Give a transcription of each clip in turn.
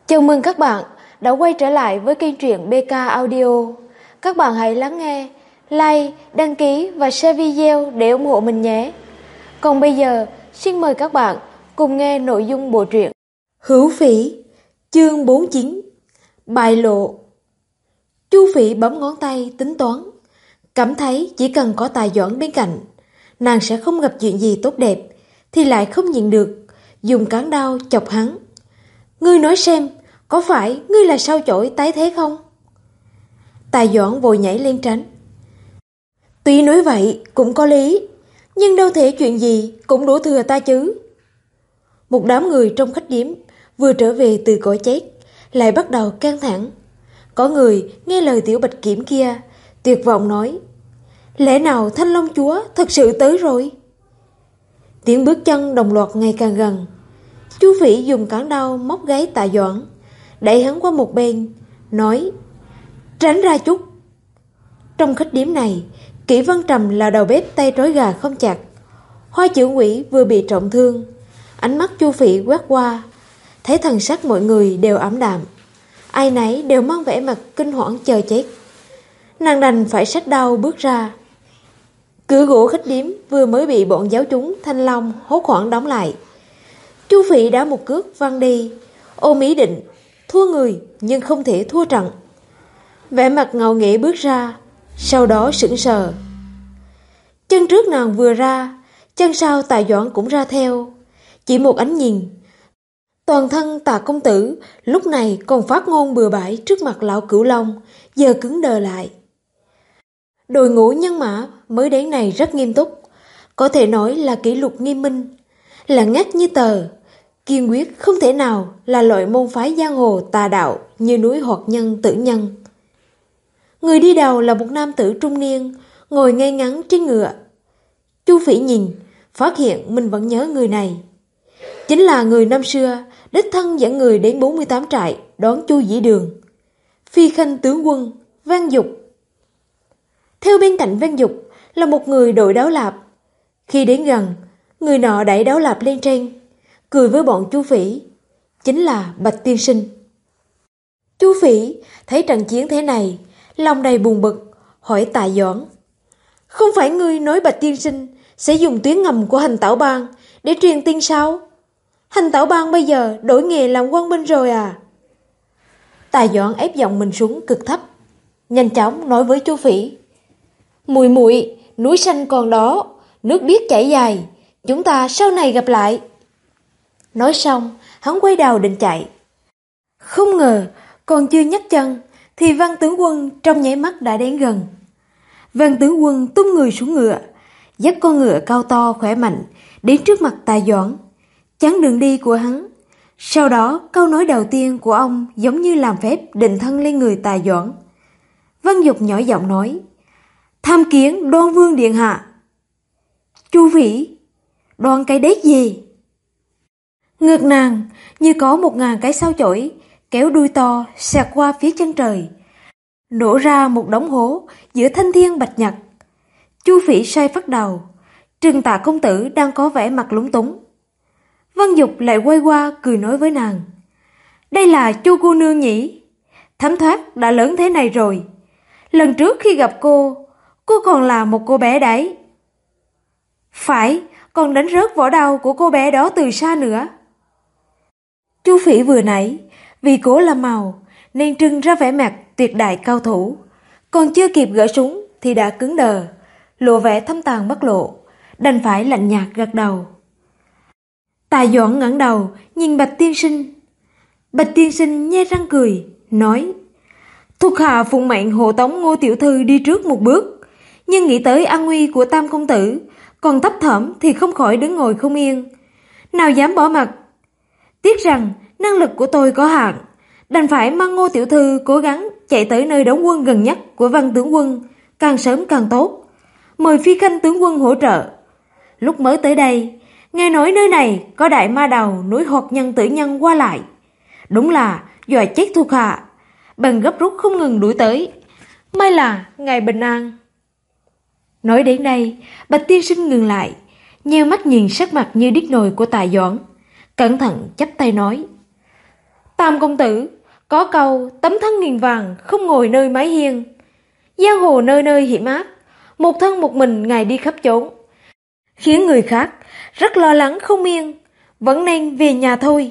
Chào mừng các bạn đã quay trở lại với kênh truyện BK Audio. Các bạn hãy lắng nghe, like, đăng ký và share video để ủng hộ mình nhé. Còn bây giờ, xin mời các bạn cùng nghe nội dung bộ truyện Hữu Phỉ, chương 49, Bại lộ. Chu Phỉ bấm ngón tay tính toán, cảm thấy chỉ cần có Tài Doãn bên cạnh, nàng sẽ không gặp chuyện gì tốt đẹp, thì lại không nhịn được, dùng cán đao chọc hắn. Ngươi nói xem, có phải ngươi là sao chổi tái thế không? Tài Doãn vội nhảy lên tránh. Tuy nói vậy cũng có lý, nhưng đâu thể chuyện gì cũng đổ thừa ta chứ. Một đám người trong khách điếm vừa trở về từ cõi chết lại bắt đầu căng thẳng. Có người nghe lời Tiểu Bạch Kiểm kia tuyệt vọng nói: lẽ nào Thanh Long Chúa thật sự tới rồi? Tiếng bước chân đồng loạt ngày càng gần. Chu Phỉ dùng cán đao móc gáy Tài Doãn, đẩy hắn qua một bên, nói: tránh ra chút. Trong khách điếm này, Kỷ Văn Trầm là đầu bếp tay trói gà không chặt. Hoa Chữ Quỷ vừa bị trọng thương, ánh mắt Chu Phỉ quét qua, thấy thần sắc mọi người đều ảm đạm, ai nấy đều mang vẻ mặt kinh hoảng chờ chết. Nàng đành phải xách đao bước ra. Cửa gỗ khách điếm vừa mới bị bọn giáo chúng Thanh Long hốt hoảng đóng lại. Chu Phỉ đã một cước văng đi, ôm ý định thua người nhưng không thể thua trận. Vẻ mặt ngạo nghễ bước ra, sau đó sững sờ. Chân trước nàng vừa ra, chân sau Tài Doãn cũng ra theo. Chỉ một ánh nhìn, toàn thân Tà công tử lúc này còn phát ngôn bừa bãi trước mặt lão Cửu Long giờ cứng đờ lại. Đội ngũ nhân mã mới đến này rất nghiêm túc, có thể nói là kỷ luật nghiêm minh, là ngắt như tờ, kiên quyết không thể nào là loại môn phái giang hồ tà đạo như núi Hoạt Nhân Tử Nhân. Người đi đầu là một nam tử trung niên, ngồi ngay ngắn trên ngựa. Chu Phỉ nhìn, phát hiện mình vẫn nhớ người này. Chính là người năm xưa đích thân dẫn người đến 48 trại đón Chu Dĩ Đường, phi khanh tướng quân Văn Dục. Theo bên cạnh Văn Dục là một người đội đấu lạp. Khi đến gần, người nọ đẩy đấu lạp lên trên, cười với bọn Chu Phỉ, chính là Bạch tiên sinh. Chu Phỉ thấy trận chiến thế này, lòng đầy buồn bực, hỏi Tài Doãn: không phải ngươi nói Bạch tiên sinh sẽ dùng tuyến ngầm của Hành Tảo Bang để truyền tin sao? Hành Tảo Bang bây giờ đổi nghề làm quan binh rồi à? Tài Doãn ép giọng mình xuống cực thấp, nhanh chóng nói với Chu Phỉ: muội muội, núi xanh còn đó, nước biếc chảy dài, chúng ta sau này gặp lại. Nói xong, hắn quay đầu định chạy. Không ngờ, còn chưa nhấc chân, thì Văn tướng quân trong nháy mắt đã đến gần. Văn tướng quân tung người xuống ngựa, dắt con ngựa cao to khỏe mạnh đến trước mặt Tài Doãn, chắn đường đi của hắn. Sau đó, câu nói đầu tiên của ông giống như làm phép định thân lên người Tài Doãn. Văn Dục nhỏ giọng nói: tham kiến Đoan Vương điện hạ. Chu Phỉ: đoan cái đét gì? Ngực nàng như có 1000 cái sao chổi kéo đuôi to xẹt qua phía chân trời, nổ ra một đống hố giữa thanh thiên bạch nhật. Chu Phỉ xoay phát đầu, trừng Tạ công tử đang có vẻ mặt lúng túng. Văn Dục lại quay qua cười nói với nàng: đây là Chu cô nương nhỉ? Thấm thoát đã lớn thế này rồi. Lần trước khi gặp cô còn là một cô bé đấy. Phải, còn đánh rớt vỏ đao của cô bé đó từ xa nữa. Chu Phỉ vừa nãy vì cố làm màu nên trưng ra vẻ mặt tuyệt đại cao thủ, còn chưa kịp gỡ súng thì đã cứng đờ, lộ vẻ thâm tàng bất lộ, đành phải lạnh nhạt gật đầu. Tài Doãn ngẩng đầu nhìn Bạch tiên sinh. Bạch tiên sinh nhe răng cười, nói: thuộc hạ phụng mệnh hộ tống Ngô tiểu thư đi trước một bước, nhưng nghĩ tới an nguy của Tam công tử, còn thấp thỏm thì không khỏi đứng ngồi không yên, nào dám bỏ mặt. Tiếc rằng năng lực của tôi có hạn, đành phải mang Ngô tiểu thư cố gắng chạy tới nơi đóng quân gần nhất của Văn tướng quân, càng sớm càng tốt, mời phi khanh tướng quân hỗ trợ. Lúc mới tới đây, nghe nói nơi này có đại ma đầu núi Hoạt Nhân Tử Nhân qua lại, đúng là dọa chết thuộc hạ, bèn gấp rút không ngừng đuổi tới. May là ngài bình an. Nói đến đây, Bạch tiên sinh ngừng lại, nheo mắt nhìn sắc mặt như điếc nồi của Tài Doãn, cẩn thận chắp tay nói: Tam công tử, có câu tấm thân nghìn vàng không ngồi nơi mái hiên. Giang hồ nơi nơi hiểm ác, một thân một mình ngài đi khắp chốn, khiến người khác rất lo lắng không yên, vẫn nên về nhà thôi.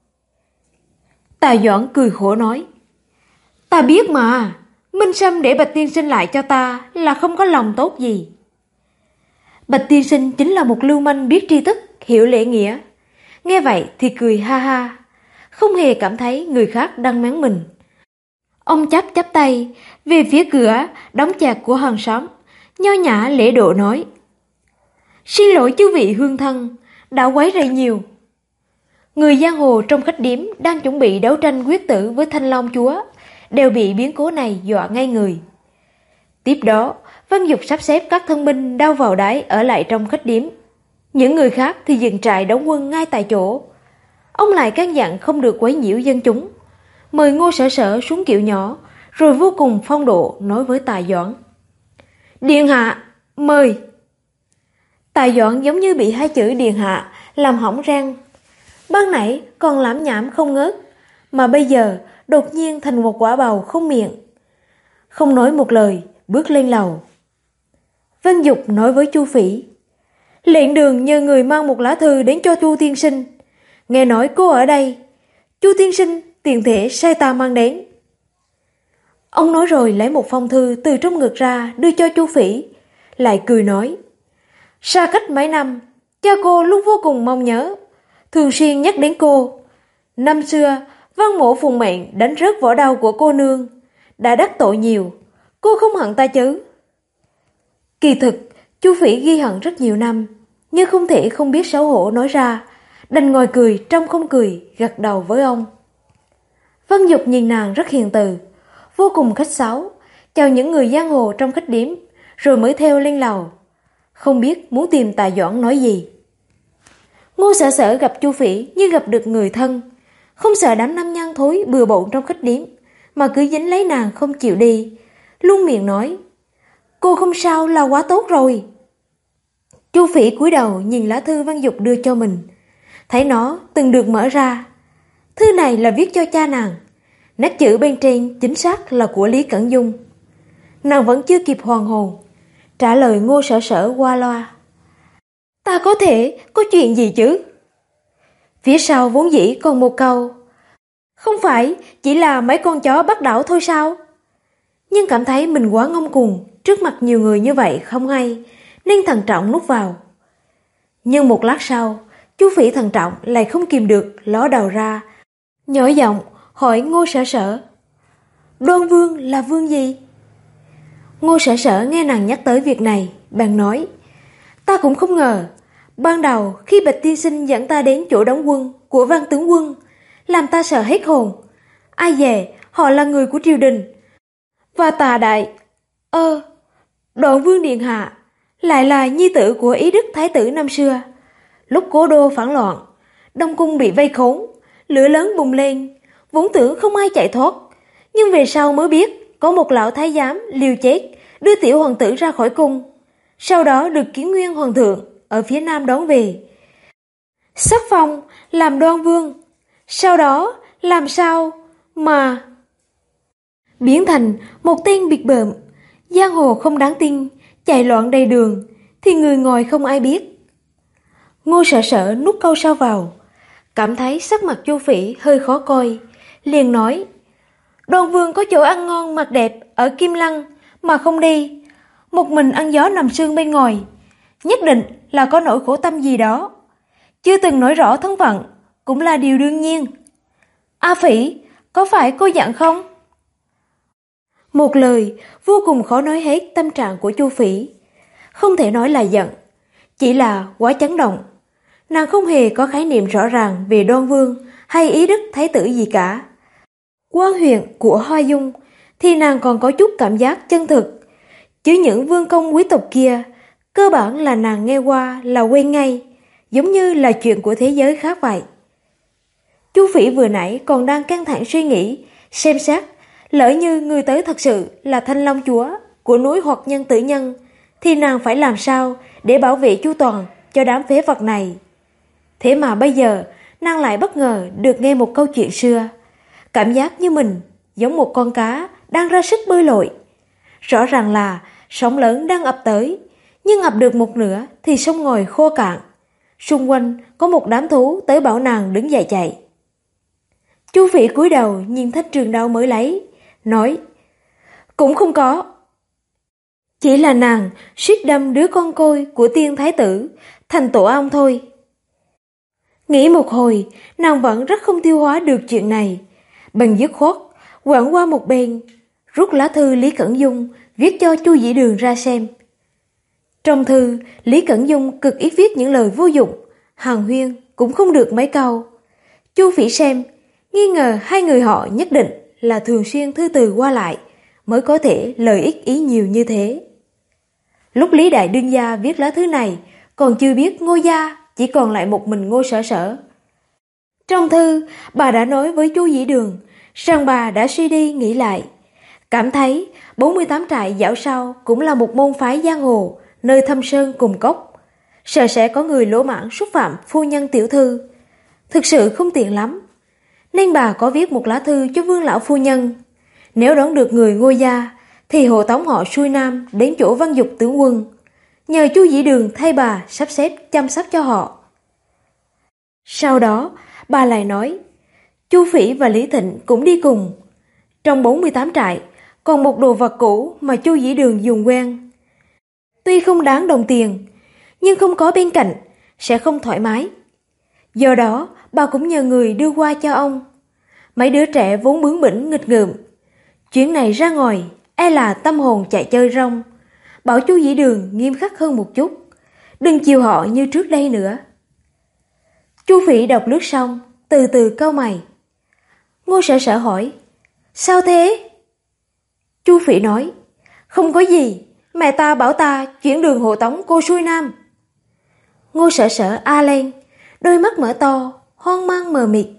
Tà Doãn cười khổ nói, ta biết mà, Minh Sâm để Bạch tiên sinh lại cho ta là không có lòng tốt gì. Bạch tiên sinh chính là một lưu manh biết tri thức, hiểu lễ nghĩa. Nghe vậy thì cười ha ha, không hề cảm thấy người khác đang mắng mình. Ông chắp tay về phía cửa đóng chặt của hàng xóm, nho nhã lễ độ nói, xin lỗi chư vị hương thân, đã quấy rầy nhiều. Người giang hồ trong khách điếm đang chuẩn bị đấu tranh quyết tử với Thanh Long chúa đều bị biến cố này dọa ngay người. Tiếp đó, Văn Dục sắp xếp các thân binh đao vào đáy ở lại trong khách điếm. Những người khác thì dựng trại đóng quân ngay tại chỗ. Ông lại căn dặn không được quấy nhiễu dân chúng, mời Ngô Sở Sở xuống kiệu nhỏ, rồi vô cùng phong độ nói với Tà Doãn, điện hạ, mời. Tà Doãn giống như bị hai chữ điện hạ làm hỏng răng. Ban nãy còn lảm nhảm không ngớt, mà bây giờ đột nhiên thành một quả bầu không miệng. Không nói một lời, bước lên lầu. Văn Dục nói với Chu Phỉ, lệnh đường nhờ người mang một lá thư đến cho Chu tiên sinh. Nghe nói cô ở đây, Chu tiên sinh tiền thể sai ta mang đến. Ông nói rồi lấy một phong thư từ trong ngực ra đưa cho Chu Phỉ, lại cười nói, xa cách mấy năm, cha cô luôn vô cùng mong nhớ, thường xuyên nhắc đến cô. Năm xưa, Văn Mộ phùng mệnh đánh rớt vỏ đao của cô nương, đã đắc tội nhiều, cô không hận ta chứ? Kỳ thực, Chu Phỉ ghi hận rất nhiều năm, nhưng không thể không biết xấu hổ nói ra, đành ngồi cười trong không cười, gật đầu với ông. Văn Dục nhìn nàng rất hiền từ, vô cùng khách sáo, chào những người giang hồ trong khách điếm, rồi mới theo lên lầu, không biết muốn tìm Tà Doãn nói gì. Ngô Sở Sở gặp Chu Phỉ như gặp được người thân, không sợ đám nam nhân thối bừa bộn trong khách điếm, mà cứ dính lấy nàng không chịu đi, luôn miệng nói, cô không sao là quá tốt rồi. Chu Phỉ cúi đầu nhìn lá thư Văn Dục đưa cho mình, thấy nó từng được mở ra. Thư này là viết cho cha nàng, nét chữ bên trên chính xác là của Lý Cẩn Dung. Nàng vẫn chưa kịp hoàn hồn, trả lời Ngô Sở Sở qua loa, ta có thể có chuyện gì chứ? Phía sau vốn dĩ còn một câu, không phải chỉ là mấy con chó bắt đảo thôi sao? Nhưng cảm thấy mình quá ngông cuồng trước mặt nhiều người như vậy không hay, nên thận trọng nuốt vào. Nhưng một lát sau, Chu Phỉ thận trọng lại không kìm được ló đầu ra, nhỏ giọng hỏi Ngô Sở Sở, Đoan Vương là vương gì? Ngô Sở Sở nghe nàng nhắc tới việc này, bèn nói, ta cũng không ngờ, ban đầu khi Bạch tiên sinh dẫn ta đến chỗ đóng quân của Văn tướng quân, làm ta sợ hết hồn. Ai dè họ là người của triều đình, và Tà đại, Đoạn Vương điện hạ lại là nhi tử của Ý Đức thái tử năm xưa. Lúc cố đô phản loạn, Đông cung bị vây khốn, lửa lớn bùng lên, vốn tưởng không ai chạy thoát, nhưng về sau mới biết có một lão thái giám liều chết đưa tiểu hoàng tử ra khỏi cung, sau đó được Kiến Nguyên hoàng thượng ở phía nam đón về, sắc phong làm Đoan Vương. Sau đó làm sao mà biến thành một tên biệt bợm, giang hồ không đáng tin, chạy loạn đầy đường, thì người ngoài không ai biết. Ngô Sở Sở nuốt câu sau vào, cảm thấy sắc mặt Chu Phỉ hơi khó coi, liền nói, Đoan Vương có chỗ ăn ngon mặc đẹp ở Kim Lăng mà không đi, một mình ăn gió nằm sương bên ngoài, nhất định là có nỗi khổ tâm gì đó, chưa từng nói rõ thân phận cũng là điều đương nhiên. A Phỉ, có phải cô giận không? Một lời vô cùng khó nói hết tâm trạng của Chu Phỉ, không thể nói là giận, chỉ là quá chấn động. Nàng không hề có khái niệm rõ ràng về Đoan Vương hay Ý Đức thái tử gì cả. Quan huyện của Hoa Dung thì nàng còn có chút cảm giác chân thực, chứ những vương công quý tộc kia cơ bản là nàng nghe qua là quen ngay, giống như là chuyện của thế giới khác vậy. Chu Phỉ vừa nãy còn đang căng thẳng suy nghĩ, xem xét, lỡ như người tới thật sự là Thanh Long chúa của núi Hoặc Nhân Tử Nhân, thì nàng phải làm sao để bảo vệ chu toàn cho đám phế vật này. Thế mà bây giờ nàng lại bất ngờ được nghe một câu chuyện xưa, cảm giác như mình giống một con cá đang ra sức bơi lội. Rõ ràng là sóng lớn đang ập tới, nhưng ập được một nửa thì sông ngòi khô cạn. Xung quanh có một đám thú tới bảo nàng đứng dậy chạy. Chu Phỉ cúi đầu nhìn thanh trường đao mới lấy, nói: cũng không có. Chỉ là nàng suýt đâm đứa con côi của tiên thái tử thành tổ ong thôi. Nghĩ một hồi, nàng vẫn rất không tiêu hóa được chuyện này. Bèn dứt khoát quẳng qua một bên, rút lá thư Lý Cẩn Dung viết cho Chu Dĩ Đường ra xem. Trong thư, Lý Cẩn Dung cực ít viết những lời vô dụng, hàn huyên cũng không được mấy câu. Chu Phỉ xem, nghi ngờ hai người họ nhất định là thường xuyên thư từ qua lại, mới có thể lời ích ý nhiều như thế. Lúc Lý Đại Đương gia viết lá thư này, còn chưa biết Ngô gia chỉ còn lại một mình Ngô Sở Sở. Trong thư, bà đã nói với Chu Dĩ Đường rằng bà đã suy đi nghĩ lại, cảm thấy 48 trại dạo sau cũng là một môn phái giang hồ, nơi thâm sơn cùng cốc, sợ sẽ có người lỗ mãng xúc phạm phu nhân tiểu thư, thực sự không tiện lắm. Nên bà có viết một lá thư cho Vương lão phu nhân, nếu đón được người Ngô gia thì hộ tống họ xuôi nam đến chỗ Văn Dục tướng quân, nhờ Chu Dĩ Đường thay bà sắp xếp chăm sóc cho họ. Sau đó, bà lại nói, Chu Phỉ và Lý Thịnh cũng đi cùng. Trong 48 trại, còn một đồ vật cũ mà Chu Dĩ Đường dùng quen. Tuy không đáng đồng tiền, nhưng không có bên cạnh sẽ không thoải mái. Do đó, bà cũng nhờ người đưa qua cho ông. Mấy đứa trẻ vốn bướng bỉnh nghịch ngợm, chuyến này ra ngoài e là tâm hồn chạy chơi rong. Bảo Chu Dĩ Đường nghiêm khắc hơn một chút, đừng chiều họ như trước đây nữa. Chu Phỉ đọc lướt xong, từ từ cau mày. Ngô Sở Sở hỏi, sao thế? Chu Phỉ nói, không có gì, mẹ ta bảo ta chuyển đường hộ tống cô xuôi nam. Ngô Sở Sở a lên, đôi mắt mở to, hoang mang mờ mịt.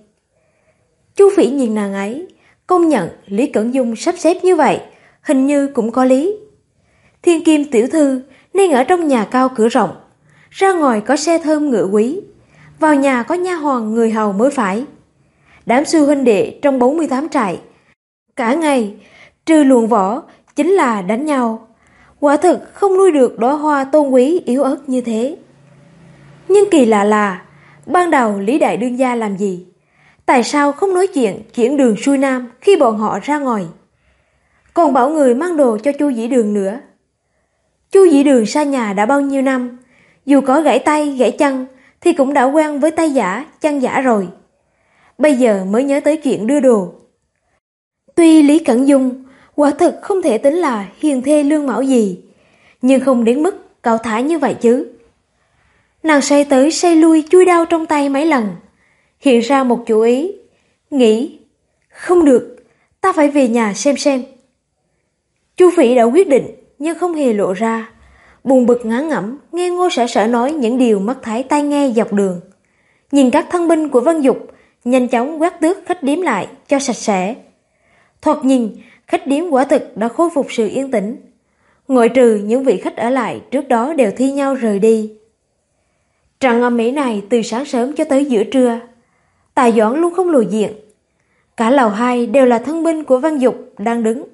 Chu Phỉ nhìn nàng ấy, công nhận Lý Cẩn Dung sắp xếp như vậy, hình như cũng có lý. Thiên Kim tiểu thư nên ở trong nhà cao cửa rộng, ra ngoài có xe thơm ngựa quý, vào nhà có nha hoàn người hầu mới phải. Đám sư huynh đệ trong 48 trại, cả ngày trừ luận võ chính là đánh nhau, quả thực không nuôi được đóa hoa tôn quý yếu ớt như thế. Nhưng kỳ lạ là ban đầu Lý Đại Đương gia làm gì? Tại sao không nói chuyện chuyển đường xuôi nam khi bọn họ ra ngoài? Còn bảo người mang đồ cho Chu Dĩ Đường nữa. Chu Dĩ Đường xa nhà đã bao nhiêu năm, dù có gãy tay gãy chân thì cũng đã quen với tay giả chân giả rồi. Bây giờ mới nhớ tới chuyện đưa đồ. Tuy Lý Cẩn Dung quả thực không thể tính là hiền thê lương mẫu gì, nhưng không đến mức cẩu thả như vậy chứ. Nàng xoay tới xoay lui chui đao trong tay mấy lần, hiện ra một chủ ý, nghĩ, không được, ta phải về nhà xem. Chu Phỉ đã quyết định nhưng không hề lộ ra, buồn bực ngán ngẩm nghe Ngô Sở Sở nói những điều mắt thấy tai nghe dọc đường. Nhìn các thân binh của Văn Dục nhanh chóng quét tước khách điếm lại cho sạch sẽ. Thoạt nhìn, khách điếm quả thực đã khôi phục sự yên tĩnh. Ngoại trừ những vị khách ở lại trước đó đều thi nhau rời đi. Trận ầm ĩ này từ sáng sớm cho tới giữa trưa, Tài Doãn luôn không lộ diện. Cả lầu 2 đều là thân binh của Văn Dục đang đứng.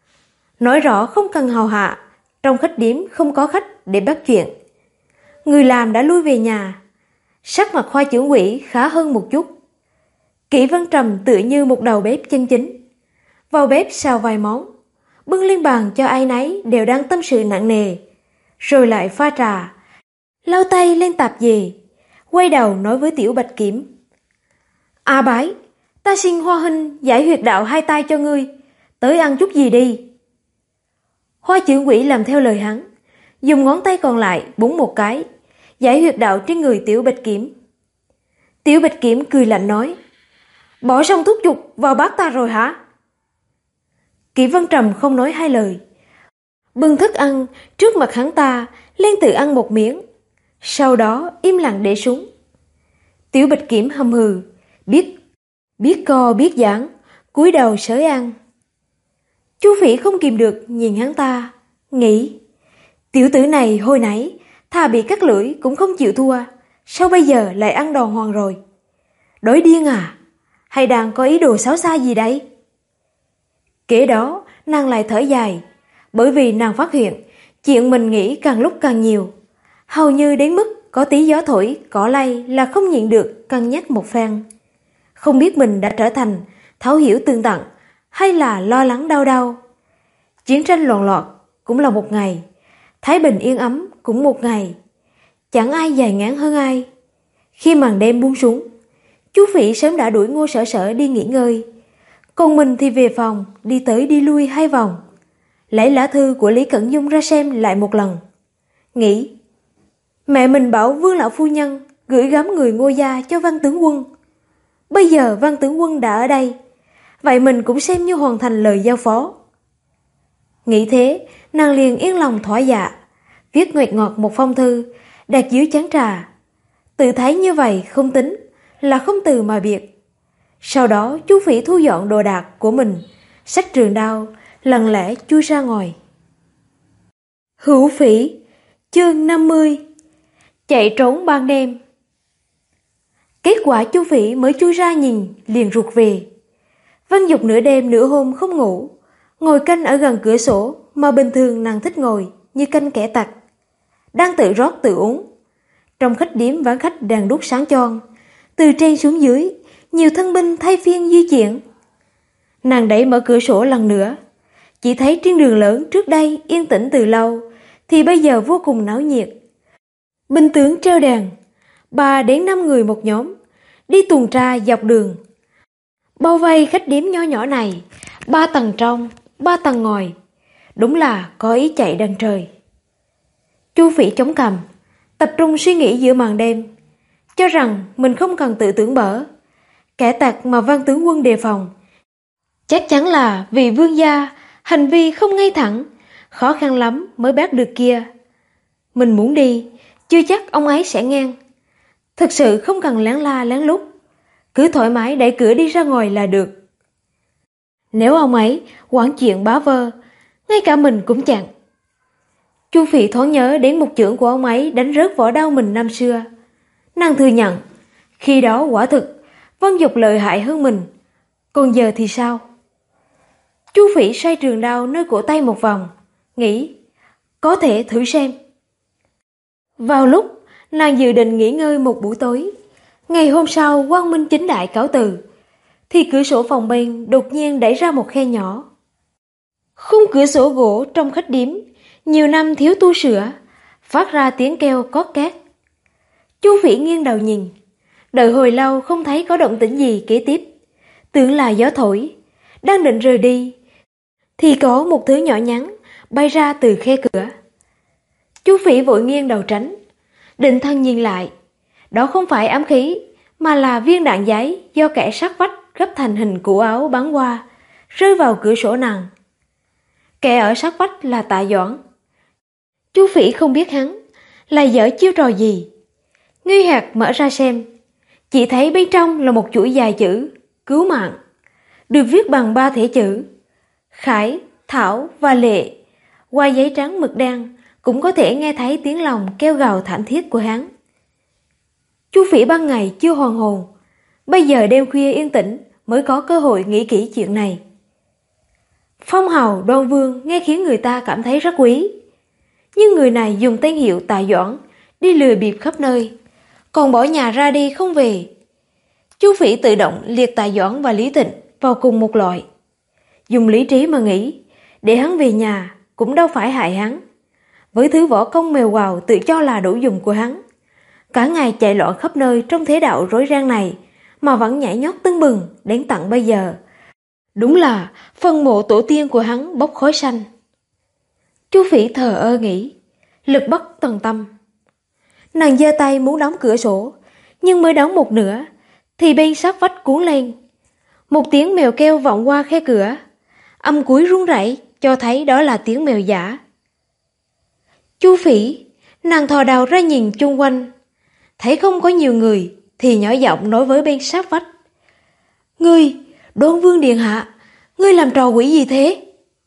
Nói rõ không cần hầu hạ, trong khách điếm không có khách để bắt chuyện. Người làm đã lui về nhà. Sắc mặt Hoa trưởng quỹ khá hơn một chút. Kỷ Văn Trầm tựa như một đầu bếp chân chính. Vào bếp xào vài món, bưng lên bàn cho ai nấy đều đang tâm sự nặng nề, rồi lại pha trà, lau tay lên tạp dề, quay đầu nói với Tiểu Bạch Kiểm, A Bái, ta xin Hoa huynh giải huyệt đạo 2 tay cho ngươi, tới ăn chút gì đi. Hoa trưởng quỹ làm theo lời hắn, dùng ngón tay còn lại búng một cái, giải huyệt đạo trên người Tiểu Bạch Kiểm. Tiểu Bạch Kiểm cười lạnh nói, bỏ xong thuốc dục vào bát ta rồi hả? Kỷ Văn Trầm không nói hai lời, bưng thức ăn trước mặt hắn ta lên tự ăn một miếng, sau đó im lặng để xuống. Tiểu Bạch Kiểm hầm hừ, biết co biết giãn, cúi đầu sới ăn. Chu Phỉ không kìm được nhìn hắn ta, nghĩ, tiểu tử này hồi nãy thà bị cắt lưỡi cũng không chịu thua, sao bây giờ lại ăn đòn hoàng rồi? Đói điên à? hay đang có ý đồ xấu xa gì đấy? Kế đó, nàng lại thở dài, bởi vì nàng phát hiện chuyện mình nghĩ càng lúc càng nhiều, hầu như đến mức có tí gió thổi, cỏ lay là không nhịn được cân nhắc một phen. Không biết mình đã trở thành thấu hiểu tường tận hay là lo lắng đau đau. Chiến tranh loạn loạn cũng là một ngày, thái bình yên ấm cũng một ngày, chẳng ai dài ngắn hơn ai. Khi màn đêm buông xuống, chú Phỉ sớm đã đuổi Ngô Sở Sở đi nghỉ ngơi, còn mình thì về phòng đi tới đi lui 2 vòng, lấy lá thư của Lý Cẩn Dung ra xem lại một lần, nghĩ mẹ mình bảo Vương lão phu nhân gửi gắm người Ngô gia cho Văn tướng quân. Bây giờ Văn tướng quân đã ở đây, vậy mình cũng xem như hoàn thành lời giao phó. Nghĩ thế, nàng liền yên lòng thỏa dạ, viết nguệch ngọt một phong thư, đặt dưới chén trà. Tự thấy như vậy không tính, là không từ mà biệt. Sau đó chú Phỉ thu dọn đồ đạc của mình, xách trường đao, lặng lẽ chui ra ngoài. Hữu Phỉ, chương 50. Chạy trốn ban đêm. Kết quả chú Phỉ mới chui ra nhìn liền rụt về. Văn Dục nửa đêm nửa hôm không ngủ, ngồi canh ở gần cửa sổ mà bình thường nàng thích ngồi như canh kẻ tặc, đang tự rót tự uống. Trong khách điếm ván khách đèn đuốc sáng choang, từ trên xuống dưới nhiều thân binh thay phiên di chuyển. Nàng đẩy mở cửa sổ lần nữa, chỉ thấy trên đường lớn trước đây yên tĩnh từ lâu thì bây giờ vô cùng náo nhiệt. Binh tướng treo đèn, 3 đến 5 người một nhóm, đi tuần tra dọc đường, bao vây khách điếm nho nhỏ này, 3 tầng trong, 3 tầng ngoài, đúng là có ý chạy đằng trời. Chu Phỉ chống cằm, tập trung suy nghĩ giữa màn đêm, cho rằng mình không cần tự tưởng bở. Kẻ tặc mà Văn tướng quân đề phòng chắc chắn là vì vương gia hành vi không ngay thẳng, khó khăn lắm mới bắt được kia. Mình muốn đi, chưa chắc ông ấy sẽ nghe. Thực sự không cần lén la lén lút, cứ thoải mái đẩy cửa đi ra ngoài là được. Nếu ông ấy quản chuyện bá vơ, ngay cả mình cũng chặn. Chu Phỉ thoáng nhớ đến một chưởng của ông ấy đánh rớt vỏ đao mình năm xưa. Nàng thừa nhận, khi đó quả thực Văn Dục lợi hại hơn mình, còn giờ thì sao? Chu Phỉ xoay trường đao nơi cổ tay một vòng, nghĩ có thể thử xem. Vào lúc nàng dự định nghỉ ngơi một buổi tối, ngày hôm sau quang minh chính đại cáo từ, thì cửa sổ phòng bên đột nhiên đẩy ra một khe nhỏ. Khung cửa sổ gỗ trong khách điếm nhiều năm thiếu tu sửa, phát ra tiếng kêu cót két. Chu Phỉ nghiêng đầu nhìn, đợi hồi lâu không thấy có động tĩnh gì kế tiếp, tưởng là gió thổi. Đang định rời đi thì có một thứ nhỏ nhắn bay ra từ khe cửa. Chu Phỉ vội nghiêng đầu tránh, định thân nhìn lại, đó không phải ám khí mà là viên đạn giấy do kẻ sát vách gấp thành hình củ áo bắn qua, rơi vào cửa sổ nàng. Kẻ ở sát vách là Tạ Doãn. Chu Phỉ không biết hắn là giở chiêu trò gì, nghi hoặc mở ra xem, chỉ thấy bên trong là một chuỗi dài chữ cứu mạng, được viết bằng 3 thể chữ Khải, Thảo và Lệ. Qua giấy trắng mực đen cũng có thể nghe thấy tiếng lòng kêu gào thảm thiết của hắn. Chu Phỉ ban ngày chưa hoàn hồn, bây giờ đêm khuya yên tĩnh mới có cơ hội nghĩ kỹ chuyện này. Phong hào Đoan Vương nghe khiến người ta cảm thấy rất quý, nhưng người này dùng tên hiệu Tạ Doãn đi lừa bịp khắp nơi, còn bỏ nhà ra đi không về. Chu Phỉ tự động liệt Tạ Doãn và Lý Tịnh vào cùng một loại. Dùng lý trí mà nghĩ, để hắn về nhà cũng đâu phải hại hắn. Với thứ võ công mèo quào tự cho là đủ dùng của hắn, cả ngày chạy loạn khắp nơi trong thế đạo rối ren này mà vẫn nhảy nhót tưng bừng đến tận bây giờ, đúng là phần mộ tổ tiên của hắn bốc khói xanh. Chu Phỉ thờ ơ nghĩ, lực bất tòng tâm. Nàng giơ tay muốn đóng cửa sổ, nhưng mới đóng một nửa thì bên sát vách cuốn lên. Một tiếng mèo kêu vọng qua khe cửa, âm cuối run rẩy cho thấy đó là tiếng mèo giả. Chu Phỉ, nàng thò đầu ra nhìn chung quanh, thấy không có nhiều người thì nhỏ giọng nói với bên sát vách: "Ngươi, Đoan Vương điện hạ, ngươi làm trò quỷ gì thế?"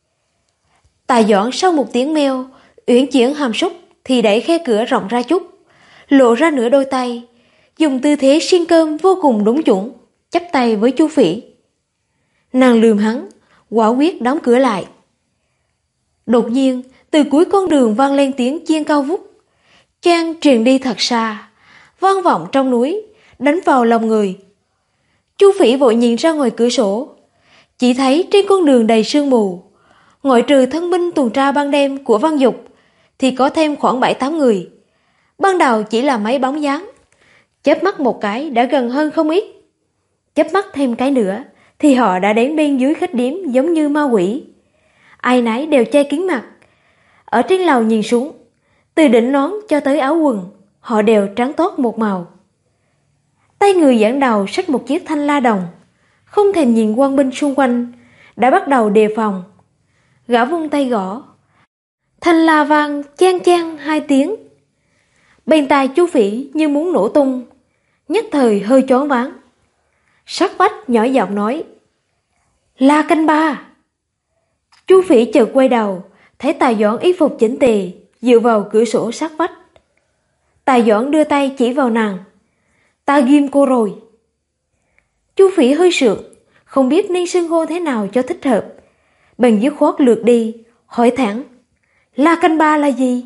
Tạ Doãn sau một tiếng meo, uyển chuyển hàm súc thì đẩy khe cửa rộng ra chút, lộ ra nửa đôi tay, dùng tư thế xiên cơm vô cùng đúng chuẩn. chắp tay với Chu Phỉ. Nàng lườm hắn, quả quyết đóng cửa lại. Đột nhiên, từ cuối con đường vang lên tiếng chiên cao vút, chang truyền đi thật xa, vang vọng trong núi, đánh vào lòng người. Chu Phỉ vội nhìn ra ngoài cửa sổ, chỉ thấy trên con đường đầy sương mù, ngoại trừ thân binh tuần tra ban đêm của Văn Dục, thì có thêm khoảng 7-8 người. Ban đầu chỉ là mấy bóng dáng, chớp mắt một cái đã gần hơn không ít. Chớp mắt thêm cái nữa thì họ đã đến bên dưới khách điếm giống như ma quỷ. Ai nấy đều che kín mặt. Ở trên lầu nhìn xuống, từ đỉnh nón cho tới áo quần, họ đều trắng toát một màu. Tay người dẫn đầu xách một chiếc thanh la đồng, không thèm nhìn quan binh xung quanh, đã bắt đầu đề phòng. Gã vung tay gõ, thanh la vang chen chen 2 tiếng. Bên tai Chu Phỉ như muốn nổ tung, nhất thời hơi choáng váng. Sát vách nhỏ giọng nói: La Canh Ba. Chu Phỉ chợt quay đầu, thấy Tài Doãn y phục chỉnh tề dựa vào cửa sổ sát vách. Tài Doãn đưa tay chỉ vào nàng: Ta ghim cô rồi. Chu Phỉ hơi sượng, không biết nên xưng hô thế nào cho thích hợp, bèn dứt khoát lượt đi, hỏi thẳng: La Canh Ba là gì?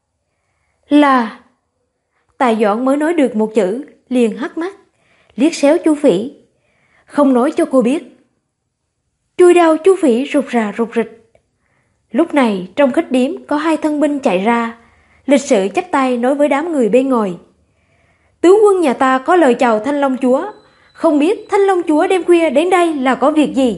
Là... Tài Doãn mới nói được một chữ, liền hắt mắt, liếc xéo Chu Phỉ: Không nói cho cô biết. Chui đầu Chu Phỉ rụt rà rụt rịch. Lúc này trong khách điếm có 2 thân binh chạy ra, lịch sự chắp tay nói với đám người bên ngoài: Tướng quân nhà ta có lời chào Thanh Long Chúa, không biết Thanh Long Chúa đêm khuya đến đây là có việc gì?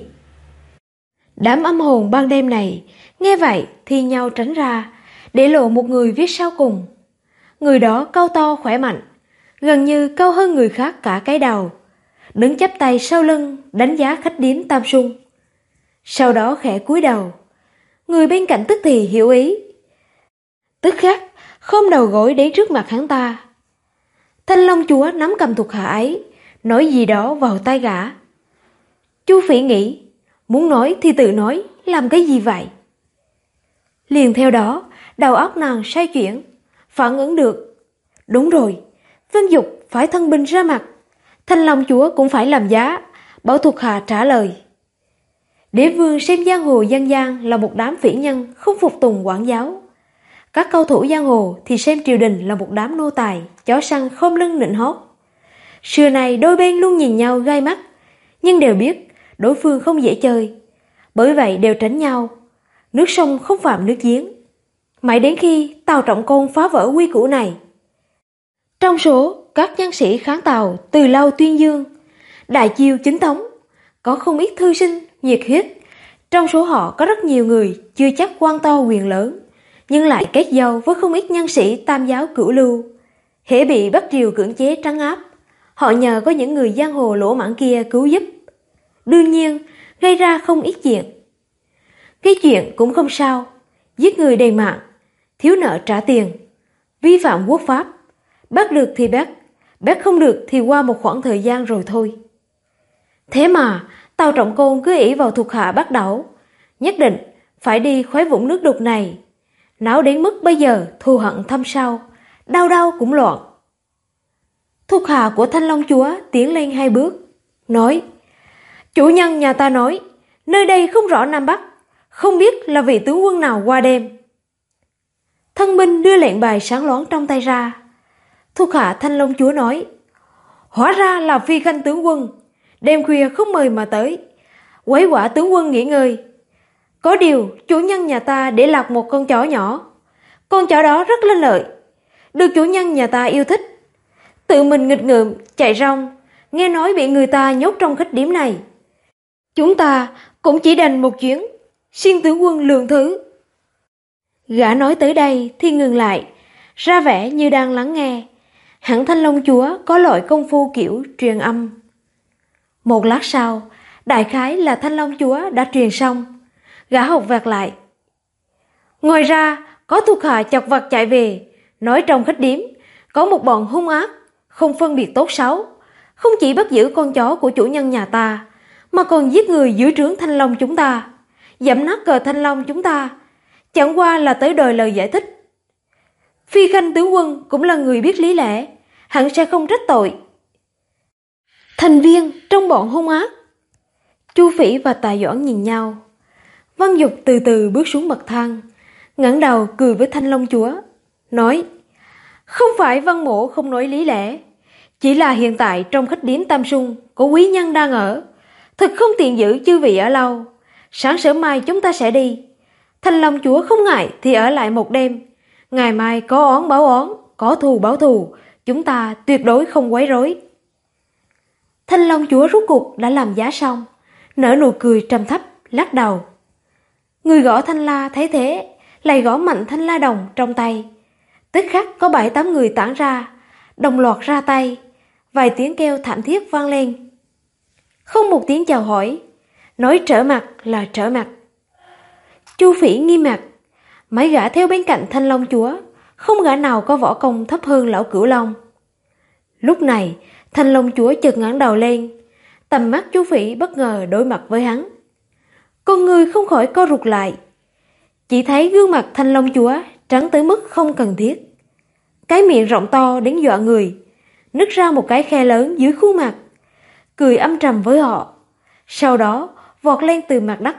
Đám âm hồn ban đêm này nghe vậy thì nhau tránh ra, để lộ một người viết sau cùng. Người đó cao to khỏe mạnh, gần như cao hơn người khác cả cái đầu, đứng chắp tay sau lưng đánh giá khách điếm Tam Sung. Sau đó khẽ cúi đầu, người bên cạnh tức thì hiểu ý, tức khắc khom đầu gối đến trước mặt hắn ta. Thanh Long Chúa nắm cầm thuộc hạ ấy, nói gì đó vào tai gã. Chu Phỉ nghĩ, muốn nói thì tự nói, làm cái gì vậy? Liền theo đó, đầu óc nàng xoay chuyển, phản ứng được. Đúng rồi, Văn Dục phải thân binh ra mặt, Thanh Long Chúa cũng phải làm giá, bảo thuộc hạ trả lời. Đế vương xem giang hồ dân gian là một đám phỉ nhân không phục tùng quản giáo. Các cao thủ giang hồ thì xem triều đình là một đám nô tài, chó săn khom lưng nịnh hót. Xưa này đôi bên luôn nhìn nhau gai mắt, nhưng đều biết đối phương không dễ chơi, bởi vậy đều tránh nhau. Nước sông không phạm nước giếng. Mãi đến khi Tào Trọng Côn phá vỡ quy củ này. Trong số các nhân sĩ kháng Tào từ lâu tuyên dương đại chiêu chính thống, có không ít thư sinh nhiệt huyết. Trong số họ có rất nhiều người chưa chắc quan to quyền lớn, nhưng lại kết giao với không ít nhân sĩ tam giáo cửu lưu. Hễ bị Bắc Triều cưỡng chế trấn áp, họ nhờ có những người giang hồ lỗ mãng kia cứu giúp. Đương nhiên gây ra không ít chuyện. Cái chuyện cũng không sao, giết người đền mạng, thiếu nợ trả tiền, vi phạm quốc pháp, bắt được thì bắt không được thì qua một khoảng thời gian rồi thôi. Thế mà Tào Trọng Côn cứ ỷ vào thuộc hạ bắt đầu, nhất định phải đi khoái vũng nước đục này, náo đến mức bây giờ thù hận thâm sâu, đau đau cũng loạn. Thuộc hạ của Thanh Long Chúa tiến lên 2 bước, nói: Chủ nhân nhà ta nói, nơi đây không rõ Nam Bắc, không biết là vị tướng quân nào qua đêm. Thân binh đưa lệnh bài sáng loáng trong tay ra. Thuộc hạ Thanh Long Chúa nói: Hóa ra là Phi Khanh tướng quân, đêm khuya không mời mà tới, quấy quả tướng quân nghỉ ngơi. Có điều chủ nhân nhà ta để lạc một con chó nhỏ, con chó đó rất lên lợi, được chủ nhân nhà ta yêu thích, tự mình nghịch ngợm chạy rong, nghe nói bị người ta nhốt trong khách điếm này. Chúng ta cũng chỉ đành một chuyến, xin tướng quân lượng thứ. Gã nói tới đây thì ngừng lại, ra vẻ như đang lắng nghe. Hẳn Thanh Long Chúa có loại công phu kiểu truyền âm. Một lát sau, đại khái là Thanh Long Chúa đã truyền xong, gã học vặt lại. Ngoài ra, có thuộc hạ chọc vặt chạy về, nói trong khách điếm có một bọn hung ác, không phân biệt tốt xấu, không chỉ bắt giữ con chó của chủ nhân nhà ta, mà còn giết người dưới trướng Thanh Long chúng ta, dẫm nát cờ Thanh Long chúng ta, chẳng qua là tới đòi lời giải thích. Phi Khanh tướng quân cũng là người biết lý lẽ, hẳn sẽ không trách tội. Thành viên trong bọn hung ác. Chu Phỉ và Tạ Doãn nhìn nhau. Văn Dục từ từ bước xuống bậc thang, ngẩng đầu cười với Thanh Long Chúa, nói: Không phải Văn Mỗ không nói lý lẽ, chỉ là hiện tại trong khách điếm Tam Sung có quý nhân đang ở, thật không tiện giữ chư vị ở lâu. Sáng sớm mai chúng ta sẽ đi. Thanh Long Chúa không ngại thì ở lại một đêm. Ngày mai có oán báo oán, có thù báo thù, chúng ta tuyệt đối không quấy rối. Thanh Long Chúa rút cuộc đã làm giá xong, nở nụ cười trầm thấp, lắc đầu. Người gõ thanh la thấy thế, lại gõ mạnh thanh la đồng trong tay. Tức khắc có 7-8 người tản ra, đồng loạt ra tay, vài tiếng kêu thảm thiết vang lên. Không một tiếng chào hỏi, nói trở mặt là trở mặt. Chu Phỉ nghiêm mặt, mấy gã theo bên cạnh Thanh Long Chúa, không gã nào có võ công thấp hơn lão Cửu Long. Lúc này, Thanh Long Chúa chợt ngẩng đầu lên, tầm mắt Chu Phỉ bất ngờ đối mặt với hắn. Con người không khỏi co rụt lại, chỉ thấy gương mặt Thanh Long Chúa trắng tới mức không cần thiết. Cái miệng rộng to đến dọa người, nứt ra một cái khe lớn dưới khuôn mặt, cười âm trầm với họ, sau đó vọt lên từ mặt đất.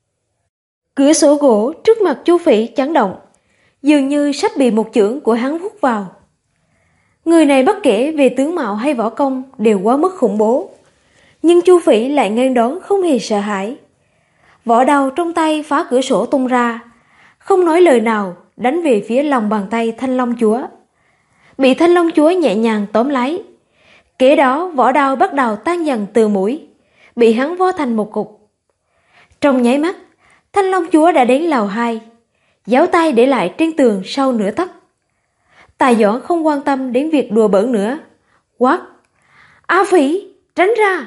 Cửa sổ gỗ trước mặt Chu Phỉ chấn động, dường như sắp bị một chưởng của hắn hút vào. Người này bất kể về tướng mạo hay võ công đều quá mức khủng bố, nhưng Chu Phỉ lại nghênh đón không hề sợ hãi. Vỏ đao trong tay phá cửa sổ tung ra, không nói lời nào đánh về phía lòng bàn tay Thanh Long Chúa. Bị Thanh Long Chúa nhẹ nhàng tóm lấy. Kế đó vỏ đao bắt đầu tan dần từ mũi, bị hắn vo thành một cục. Trong nháy mắt, Thanh Long Chúa đã đến lầu 2, giáo tay để lại trên tường sau nửa tấc. Tạ Doãn không quan tâm đến việc đùa bỡn nữa, quát: A Phỉ, tránh ra!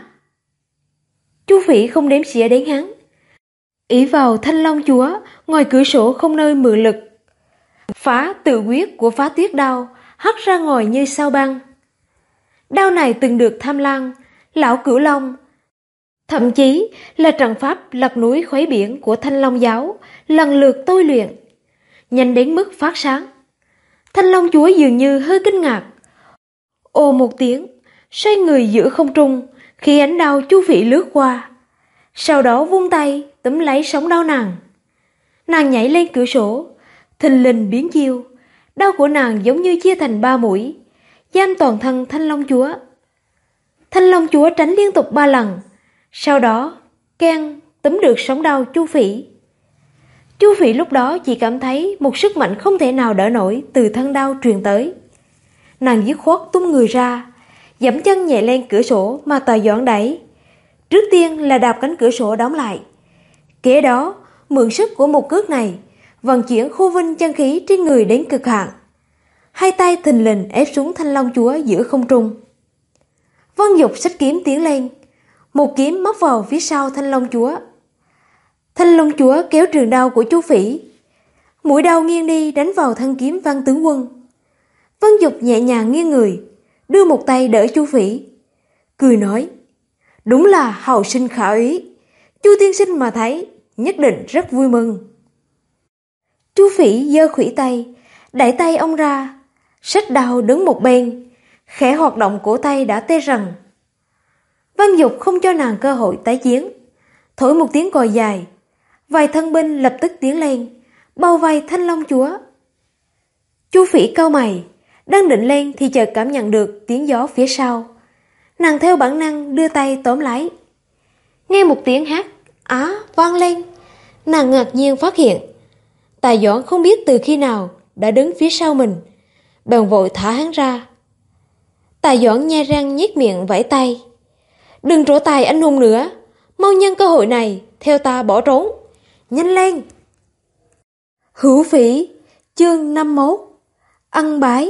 Chu Phỉ không đếm xỉa đến hắn, ỷ vào Thanh Long Chúa ngoài cửa sổ không nơi mượn lực, phá tự quyết của phá tuyết đao hất ra ngoài như sao băng. Đao này từng được Tham Lang, lão Cửu Long, thậm chí là trận pháp lật núi khuấy biển của Thanh Long giáo lần lượt tôi luyện, nhanh đến mức phát sáng. Thanh Long Chúa dường như hơi kinh ngạc, ồ một tiếng, xoay người giữa không trung khi ánh đao Chu Phỉ lướt qua, sau đó vung tay túm lấy sống đao nàng. Nàng nhảy lên cửa sổ, thình lình biến chiêu, đao của nàng giống như chia thành 3 mũi, giam toàn thân Thanh Long Chúa. Thanh Long Chúa tránh liên tục 3 lần, sau đó keng túm được sống đao Chu Phỉ. Chu Phỉ lúc đó chỉ cảm thấy một sức mạnh không thể nào đỡ nổi từ thân đao truyền tới. Nàng dứt khoát tung người ra, giẫm chân nhẹ lên cửa sổ mà Tạ Doãn đẩy. Trước tiên là đạp cánh cửa sổ đóng lại, kế đó mượn sức của một cước này vận chuyển khô vinh chân khí trên người đến cực hạn. Hai tay thình lình ép xuống Thanh Long Chúa giữa không trung. Văn Dục xách kiếm tiến lên, một kiếm móc vào phía sau Thanh Long Chúa. Thanh Long Chúa kéo trường đao của Chu Phỉ, mũi đao nghiêng đi đánh vào thân kiếm Văn tướng quân. Văn Dục nhẹ nhàng nghiêng người, đưa một tay đỡ Chu Phỉ, cười nói: Đúng là hậu sinh khả úy, Chu tiên sinh mà thấy nhất định rất vui mừng. Chu Phỉ giơ khuỷu tay, đẩy tay ông ra, xách đao đứng một bên, khẽ hoạt động cổ tay đã tê rần. Văn Dục không cho nàng cơ hội tái chiến, thổi một tiếng còi dài, vài thân binh lập tức tiến lên, bao vây Thanh Long Chúa. Chu Phỉ cau mày, đang định lên thì chợt cảm nhận được tiếng gió phía sau. Nàng theo bản năng đưa tay tóm lấy. Nghe một tiếng hát á vang lên, nàng ngạc nhiên phát hiện Tạ Doãn không biết từ khi nào đã đứng phía sau mình, bèn vội thả hắn ra. Tạ Doãn nhe răng nhếch miệng vẫy tay: Đừng trổ tài anh hùng nữa, mau nhân cơ hội này theo ta bỏ trốn, nhanh lên. Hữu Phỉ, chương 51, ân bái.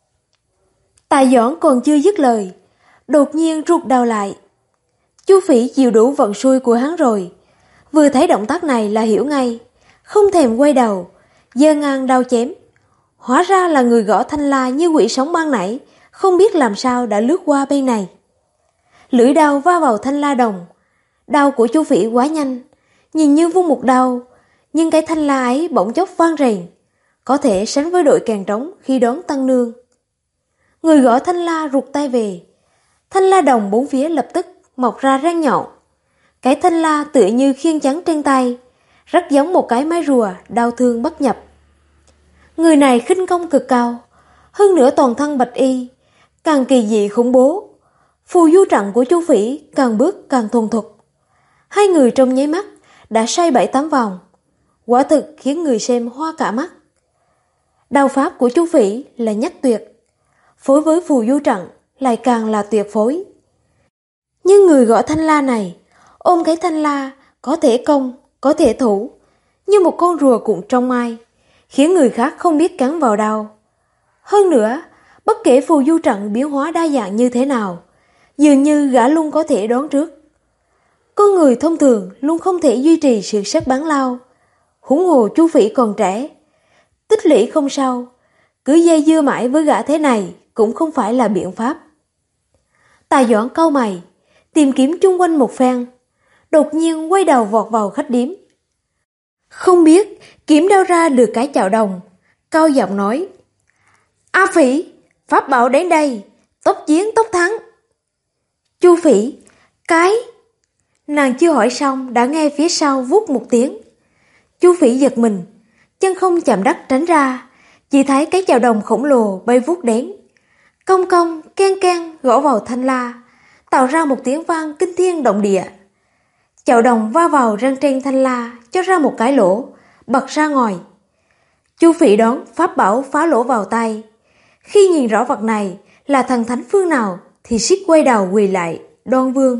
Tạ Doãn còn chưa dứt lời, đột nhiên rụt đầu lại. Chu Phỉ chịu đủ vận xui của hắn rồi, vừa thấy động tác này là hiểu ngay, không thèm quay đầu, giơ ngang đao chém. Hóa ra là người gõ thanh la như quỷ sống ban nãy, không biết làm sao đã lướt qua bên này. Lưỡi đao va vào thanh la đồng. Đao của Chu Phỉ quá nhanh, nhìn như vung một đao, nhưng cái thanh la ấy bỗng chốc vang rền, có thể sánh với đội kèn trống khi đón tăng nương. Người gõ thanh la rụt tay về, Thanh la đồng bốn phía lập tức mọc ra răng nhọn. Cái thanh la tựa như khiên trắng trên tay, rất giống một cái máy rùa đau thương bất nhập. Người này khinh công cực cao, hơn nữa toàn thân bạch y, càng kỳ dị khủng bố. Phù du trận của Chu Phỉ càng bước càng thuần thục. Hai người trong nháy mắt đã xoay 7-8 vòng, quả thực khiến người xem hoa cả mắt. Đao pháp của Chu Phỉ là nhất tuyệt, phối với phù du trận lại càng là tuyệt phối. Nhưng người gõ thanh la này ôm cái thanh la có thể công, có thể thủ, như một con rùa cuộn trong mai, khiến người khác không biết cắn vào đâu. Hơn nữa, bất kể phù du trận biến hóa đa dạng như thế nào, dường như gã luôn có thể đoán trước. Con người thông thường luôn không thể duy trì sự sắc bén lao, huống hồ Chu Phỉ còn trẻ, tích lũy không sâu, cứ dây dưa mãi với gã thế này cũng không phải là biện pháp. Tài Doãn cau mày, tìm kiếm chung quanh một phen, đột nhiên quay đầu vọt vào khách điếm. Không biết kiếm đâu ra được cái chạo đồng, cao giọng nói: "A Phỉ, pháp bảo đến đây, tốc chiến tốc thắng." Chu Phỉ, cái... Nàng chưa hỏi xong đã nghe phía sau vút một tiếng. Chu Phỉ giật mình, chân không chạm đất tránh ra, chỉ thấy cái chào đồng khổng lồ bay vút đến, cong cong keng keng gõ vào thanh la, tạo ra một tiếng vang kinh thiên động địa. Chào đồng va vào răng trên thanh la, cho ra một cái lỗ, bật ra ngoài. Chu Phỉ đoán pháp bảo phá lỗ vào tay. Khi nhìn rõ vật này là thần thánh phương nào thì suýt quay đầu quỳ lại, đoan vương.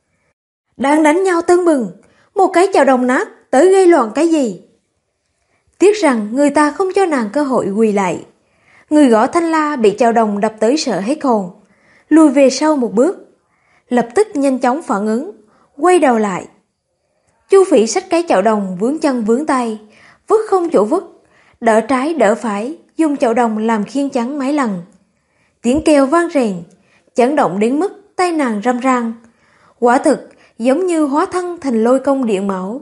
Đang đánh nhau tưng bừng, một cái chào đồng nát tới gây loạn cái gì? Tiếc rằng người ta không cho nàng cơ hội quỳ lại. Người gõ thanh la bị chào đồng đập tới sợ hết hồn, lùi về sau một bước, lập tức nhanh chóng phản ứng, quay đầu lại. Chu Phỉ xách cái chào đồng vướng chân vướng tay, vứt không chỗ vứt, đỡ trái đỡ phải, dùng chào đồng làm khiên chắn mấy lần. Tiếng kêu vang rền, chấn động đến mức tay nàng râm ran, quả thực giống như hóa thân thành lôi công điện mẫu.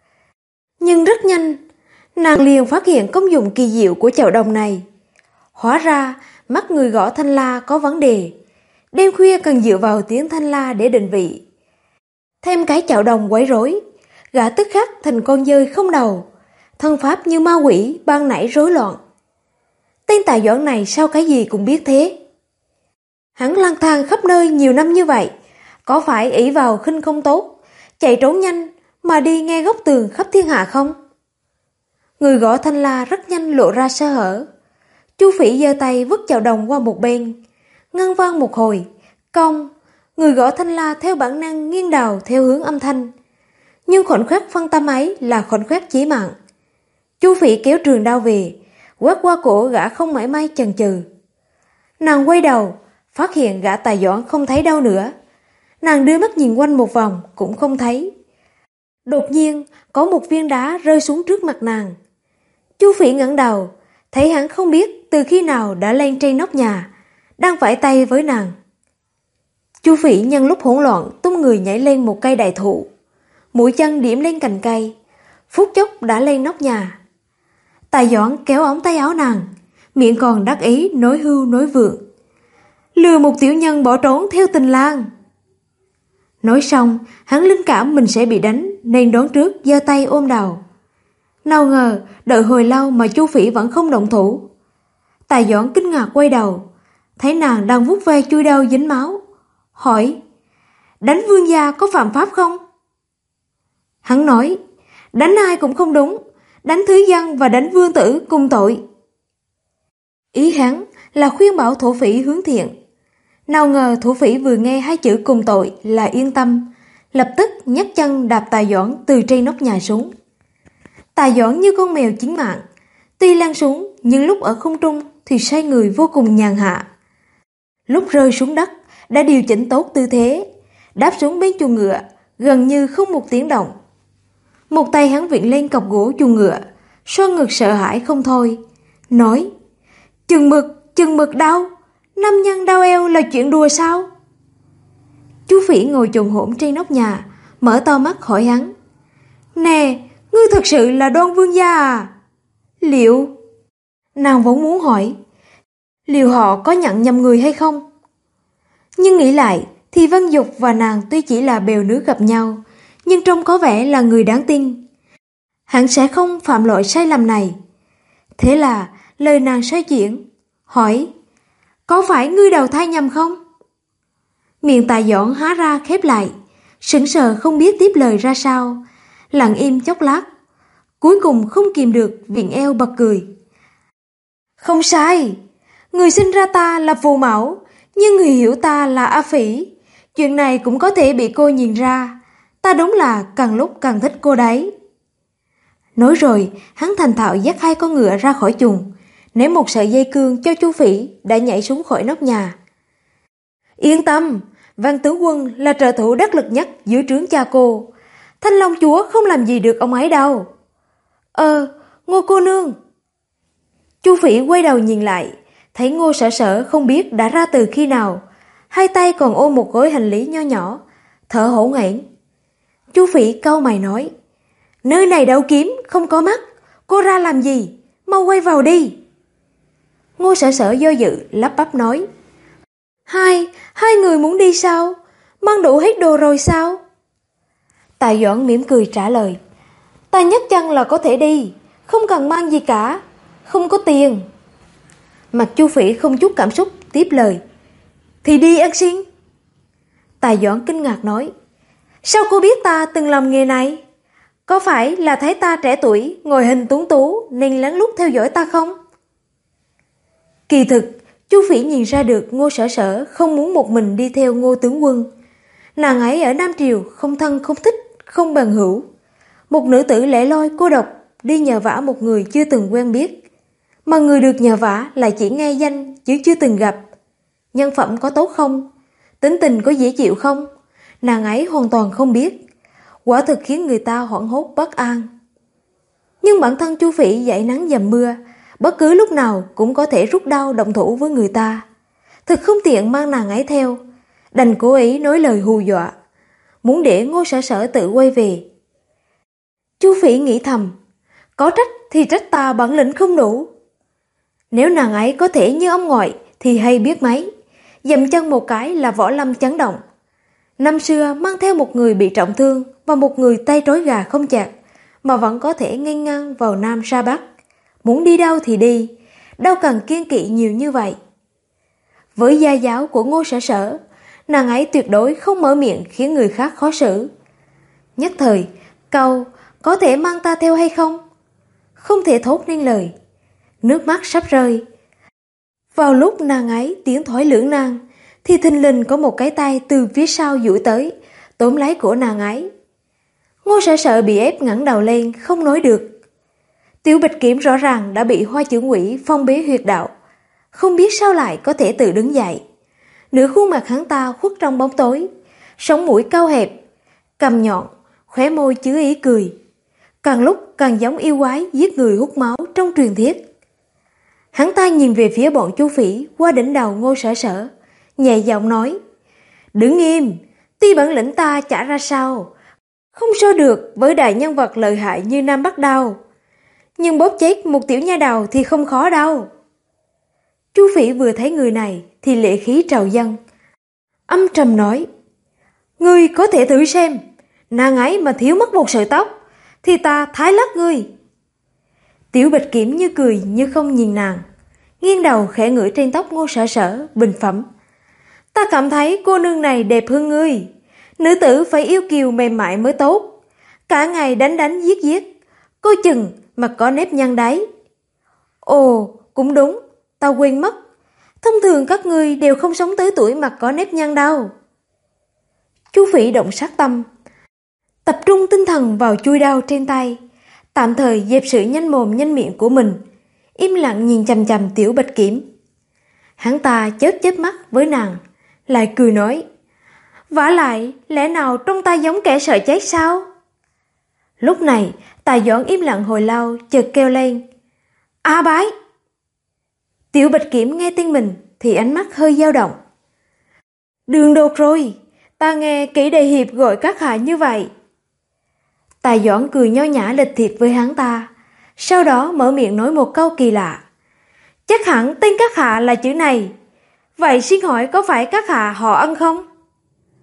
Nhưng rất nhanh, nàng liền phát hiện công dụng kỳ diệu của chảo đồng này. Hóa ra, mắt người gõ thanh la có vấn đề. Đêm khuya cần dựa vào tiếng thanh la để định vị. Thêm cái chảo đồng quấy rối, gã tức khắc thành con dơi không đầu, thân pháp như ma quỷ ban nảy rối loạn. Tên Tài Doãn này sao cái gì cũng biết thế? Hắn lang thang khắp nơi nhiều năm như vậy, có phải ỷ vào khinh công tốt, chạy trốn nhanh mà đi nghe góc tường khắp thiên hạ không? Người gõ thanh la rất nhanh lộ ra sơ hở. Chu Phỉ giơ tay vứt chảo đồng qua một bên, ngân vang một hồi, cong. Người gõ thanh la theo bản năng nghiêng đầu theo hướng âm thanh. Nhưng khoảnh khắc phân tâm ấy là khoảnh khắc chí mạng. Chu Phỉ kéo trường đao về, quét qua cổ gã không mảy may chần chừ. Nàng quay đầu, phát hiện gã Tài Doãn không thấy đâu nữa. Nàng đưa mắt nhìn quanh một vòng cũng không thấy. Đột nhiên có một viên đá rơi xuống trước mặt nàng. Chu Phỉ ngẩng đầu, thấy hắn không biết từ khi nào đã lên trên nóc nhà, đang vẫy tay với nàng. Chu Phỉ nhân lúc hỗn loạn tung người nhảy lên một cây đại thụ, mũi chân điểm lên cành cây, phút chốc đã lên nóc nhà. Tài Doãn kéo ống tay áo nàng, miệng còn đắc ý nói hưu nói vượng: "Lừa một tiểu nhân bỏ trốn theo tình lang." Nói xong, hắn linh cảm mình sẽ bị đánh nên đoán trước giơ tay ôm đầu. Nào ngờ, đợi hồi lâu mà Chu Phỉ vẫn không động thủ. Tài Doãn kinh ngạc quay đầu, thấy nàng đang vuốt ve chui đau dính máu, hỏi: "Đánh vương gia có phạm pháp không?" Hắn nói: "Đánh ai cũng không đúng, đánh thứ dân và đánh vương tử cùng tội." Ý hắn là khuyên bảo thổ phỉ hướng thiện. Nào ngờ thổ phỉ vừa nghe hai chữ cùng tội là yên tâm, lập tức nhấc chân đạp Tài Doãn từ trên nóc nhà xuống. Tài Doãn như con mèo chín mạng, tuy lăn xuống nhưng lúc ở không trung thì xoay người vô cùng nhàn hạ. Lúc rơi xuống đất đã điều chỉnh tốt tư thế, đáp xuống bên chuồng ngựa gần như không một tiếng động. Một tay hắn viện lên cọc gỗ chuồng ngựa, xoa ngực sợ hãi không thôi, nói: Chừng mực đau, nam nhân đau eo là chuyện đùa sao?" Chu Phỉ ngồi chồm hổm trên nóc nhà, mở to mắt hỏi hắn: "Nè, ngươi thật sự là Đoan vương gia à? Liệu..." Nàng vốn muốn hỏi liệu họ có nhận nhầm người hay không, nhưng nghĩ lại thì Văn Dục và nàng tuy chỉ là bèo nước gặp nhau, nhưng trông có vẻ là người đáng tin. Hắn sẽ không phạm lỗi sai lầm này. Thế là lời nàng xoay chuyển, hỏi: có phải ngươi đầu thai nhầm không? Miệng Tạ Doãn há ra khép lại, sững sờ không biết tiếp lời ra sao, lặng im chốc lát, cuối cùng không kìm được viện eo bật cười. Không sai, người sinh ra ta là phù mẫu, nhưng người hiểu ta là A Phỉ. Chuyện này cũng có thể bị cô nhìn ra, ta đúng là càng lúc càng thích cô đấy. Nói rồi, hắn thành thạo dắt hai con ngựa ra khỏi chuồng, ném một sợi dây cương cho Chu Phỉ đã nhảy xuống khỏi nóc nhà. Yên tâm, Văn tướng quân là trợ thủ đắc lực nhất dưới trướng cha cô. Thanh Long chúa không làm gì được ông ấy đâu. Ngô cô nương. Chu Phỉ quay đầu nhìn lại, thấy Ngô Sở Sở không biết đã ra từ khi nào, hai tay còn ôm một gói hành lý nho nhỏ, thở hổn hển. Chu Phỉ cau mày nói: nơi này đâu kiếm, không có mắt, cô ra làm gì, mau quay vào đi. Ngô Sở Sở do dự, lắp bắp nói: Hai người muốn đi sao? Mang đủ hết đồ rồi sao? Tạ Doãn mỉm cười trả lời: ta nhấc chân là có thể đi, không cần mang gì cả, không có tiền. Mặt Chu Phỉ không chút cảm xúc tiếp lời: thì đi ăn xin. Tạ Doãn kinh ngạc nói: sao cô biết ta từng làm nghề này? Có phải là thấy ta trẻ tuổi, ngồi hình tuấn tú nên lén lút theo dõi ta không? Kỳ thực, Chu Phỉ nhìn ra được Ngô Sở Sở không muốn một mình đi theo Ngô tướng quân. Nàng ấy ở Nam Triều không thân không thích, không bằng hữu. Một nữ tử lẻ loi cô độc đi nhờ vả một người chưa từng quen biết. Mà người được nhờ vả lại chỉ nghe danh chứ chưa từng gặp. Nhân phẩm có tốt không? Tính tình có dễ chịu không? Nàng ấy hoàn toàn không biết. Quả thực khiến người ta hoảng hốt bất an. Nhưng bản thân Chu Phỉ dậy nắng dầm mưa, bất cứ lúc nào cũng có thể rút đao động thủ với người ta. Thực không tiện mang nàng ấy theo, đành cố ý nói lời hù dọa, muốn để Ngô Sở Sở tự quay về. Chu Phỉ nghĩ thầm, có trách thì trách ta bản lĩnh không đủ. Nếu nàng ấy có thể như ông ngoại thì hay biết mấy, dậm chân một cái là võ lâm chấn động. Năm xưa mang theo một người bị trọng thương và một người tay trói gà không chặt, mà vẫn có thể nghênh ngang vào Nam ra Bắc. Muốn đi đâu thì đi, đâu cần kiêng kỵ nhiều như vậy. Với gia giáo của Ngô Sở Sở, nàng ấy tuyệt đối không mở miệng khiến người khác khó xử. Nhất thời, câu có thể mang ta theo hay không? Không thể thốt nên lời. Nước mắt sắp rơi. Vào lúc nàng ấy tiến thoái lưỡng nan, thì thình lình có một cái tay từ phía sau duỗi tới, tóm lấy cổ nàng ấy. Ngô Sở Sở bị ép ngẩng đầu lên, không nói được. Tiểu Bạch Kiểm rõ ràng đã bị Hoa Chữ Ngụy phong bế huyệt đạo, không biết sao lại có thể tự đứng dậy. Nửa khuôn mặt hắn ta khuất trong bóng tối, sống mũi cao hẹp, cằm nhọn, khóe môi chứa ý cười, càng lúc càng giống yêu quái giết người hút máu trong truyền thuyết. Hắn ta nhìn về phía bọn Chu Phỉ qua đỉnh đầu Ngô Sở Sở, nhẹ giọng nói: đứng im, tuy bản lĩnh ta chả ra sao, không so được với đại nhân vật lợi hại như Nam Bắc Đao, nhưng bóp chết một tiểu nha đầu thì không khó đâu. Chu Phỉ vừa thấy người này thì lệ khí trào dâng, âm trầm nói: ngươi có thể thử xem, nàng ấy mà thiếu mất một sợi tóc thì ta thái lắc ngươi. Tiểu Bạch Kiểm như cười như không nhìn nàng, nghiêng đầu khẽ ngửi trên tóc Ngô Sở Sở, bình phẩm: ta cảm thấy cô nương này đẹp hơn ngươi. Nữ tử phải yêu kiều mềm mại mới tốt, cả ngày đánh đánh giết giết, coi chừng mà có nếp nhăn đấy. Ồ, cũng đúng, tao quên mất, thông thường các ngươi đều không sống tới tuổi mà có nếp nhăn đâu. Chu Phỉ động sát tâm, tập trung tinh thần vào chuôi đao trên tay, tạm thời dẹp sự nhanh mồm nhanh miệng của mình, im lặng nhìn chằm chằm Tiểu Bạch Kiểm. Hắn ta chớp chớp mắt với nàng, lại cười nói: vả lại, lẽ nào trong ta giống kẻ sợ chết sao? Lúc này, Tạ Doãn im lặng hồi lâu, chợt kêu lên: A bái! Tiểu Bạch Kiểm nghe tên mình thì ánh mắt hơi dao động. Đường đột rồi, ta nghe kỹ đại hiệp gọi các hạ như vậy. Tạ Doãn cười nho nhã lịch thiệp với hắn ta, sau đó mở miệng nói một câu kỳ lạ: chắc hẳn tên các hạ là chữ này, vậy xin hỏi có phải các hạ họ Ân không?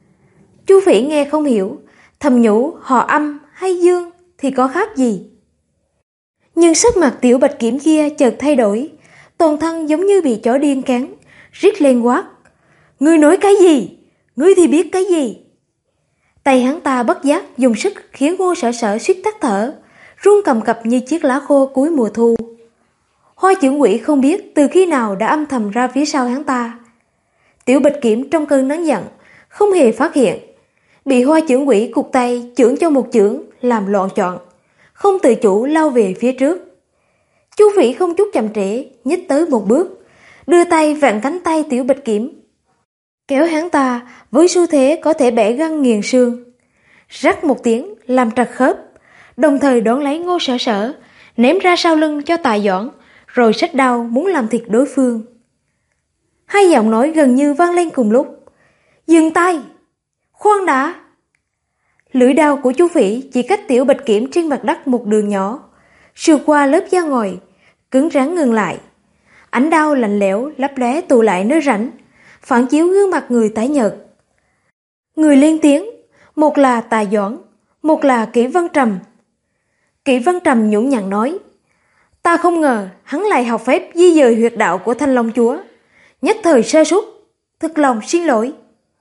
Chu Phỉ nghe không hiểu, thầm nhủ họ Âm hay Dương thì có khác gì. Nhưng sắc mặt Tiểu Bạch Kiểm kia chợt thay đổi, toàn thân giống như bị chó điên cắn, rít lên quát: "Ngươi nói cái gì? Ngươi thì biết cái gì?" Tay hắn ta bất giác dùng sức khiến Ngô Sở Sở suýt tắt thở, run cầm cập như chiếc lá khô cuối mùa thu. Hoa Chưởng Quỷ không biết từ khi nào đã âm thầm ra phía sau hắn ta. Tiểu Bạch Kiểm trong cơn nóng giận không hề phát hiện, bị Hoa Chưởng Quỷ cụt tay chưởng cho một chưởng làm loạn choạng, không tự chủ lao về phía trước. Chu Phỉ không chút chậm trễ nhích tới một bước, đưa tay vặn cánh tay Tiểu Bạch Kiểm, kéo hắn ta với xu thế có thể bẻ gân nghiền xương. Rắc một tiếng làm trật khớp, đồng thời đón lấy Ngô Sở Sở, ném ra sau lưng cho Tài Doãn, rồi xách đao muốn làm thịt đối phương. Hai giọng nói gần như vang lên cùng lúc: "Dừng tay! Khoan đã!" Lưỡi đao của Chu Phỉ chỉ cách Tiểu Bạch Kiểm trên mặt đất một đường nhỏ, sượt qua lớp da ngòi, cứng rắn ngừng lại. Ánh đao lạnh lẽo lấp lóe tụ lại nơi rãnh, phản chiếu gương mặt người tái nhợt. Người lên tiếng, một là Tài Doãn, một là Kỷ Vân Trầm. Kỷ Vân Trầm nhũn nhặn nói: "Ta không ngờ hắn lại học phép di dời huyệt đạo của Thanh Long Chúa, nhất thời sơ suất, thực lòng xin lỗi."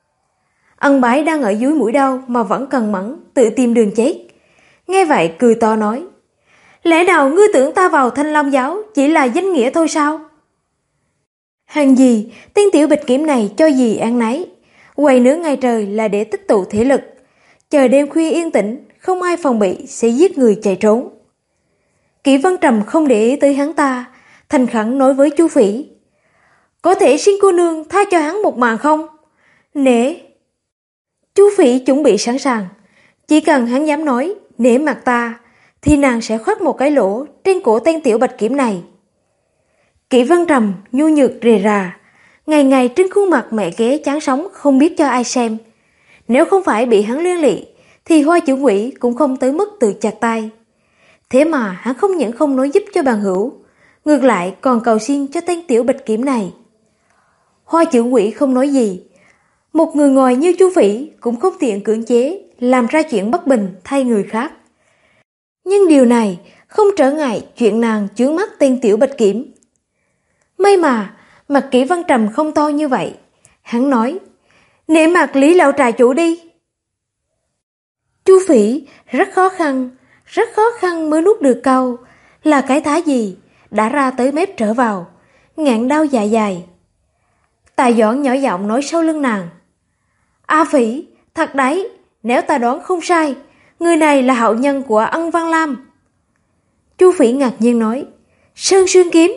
Ân Bái đang ở dưới mũi đau mà vẫn cần mẫn tự tìm đường chết, nghe vậy cười to nói: "Lẽ nào ngươi tưởng ta vào Thanh Long giáo chỉ là danh nghĩa thôi sao?" Hàng gì tên Tiểu Bạch Kiểm này cho gì ăn nấy, quay nửa ngày trời là để tích tụ thể lực, chờ đêm khuya yên tĩnh không ai phòng bị sẽ giết người chạy trốn. Kỷ Vân Trầm không để ý tới hắn ta, thành khẩn nói với Chu Phỉ: "Có thể xin cô nương tha cho hắn một mạng không? Nể." Chu Phỉ chuẩn bị sẵn sàng, chỉ cần hắn dám nói nể mặt ta thì nàng sẽ khoét một cái lỗ trên cổ tên Tiểu Bạch Kiểm này. Kỷ Vân Trầm nhu nhược rề rà, ngày ngày trên khuôn mặt mẹ kế chán sống không biết cho ai xem. Nếu không phải bị hắn liên lụy thì Hoa Chưởng Quỷ cũng không tới mức tự chặt tay. Thế mà hắn không những không nói giúp cho bằng hữu, ngược lại còn cầu xin cho tên Tiểu Bạch Kiểm này. Hoa Chưởng Quỷ không nói gì, một người ngoài như Chu Phỉ cũng không tiện cưỡng chế làm ra chuyện bất bình thay người khác. Nhưng điều này không trở ngại chuyện nàng chướng mắt tên Tiểu Bạch Kiểm. May mà mặt Kỷ Vân Trầm không to như vậy, hắn nói: "Nể mặt Lý lão trà chủ đi." Chu Phỉ rất khó khăn mới nuốt được câu là cái thá gì đã ra tới mép trở vào, ngạn đau dạ dày. Tài Doãn nhỏ giọng nói sau lưng nàng: "A Phỉ, thật đấy, nếu ta đoán không sai, người này là hậu nhân của Ân Văn Lam." Chu Phỉ ngạc nhiên nói: "Sơn Xuyên Kiếm."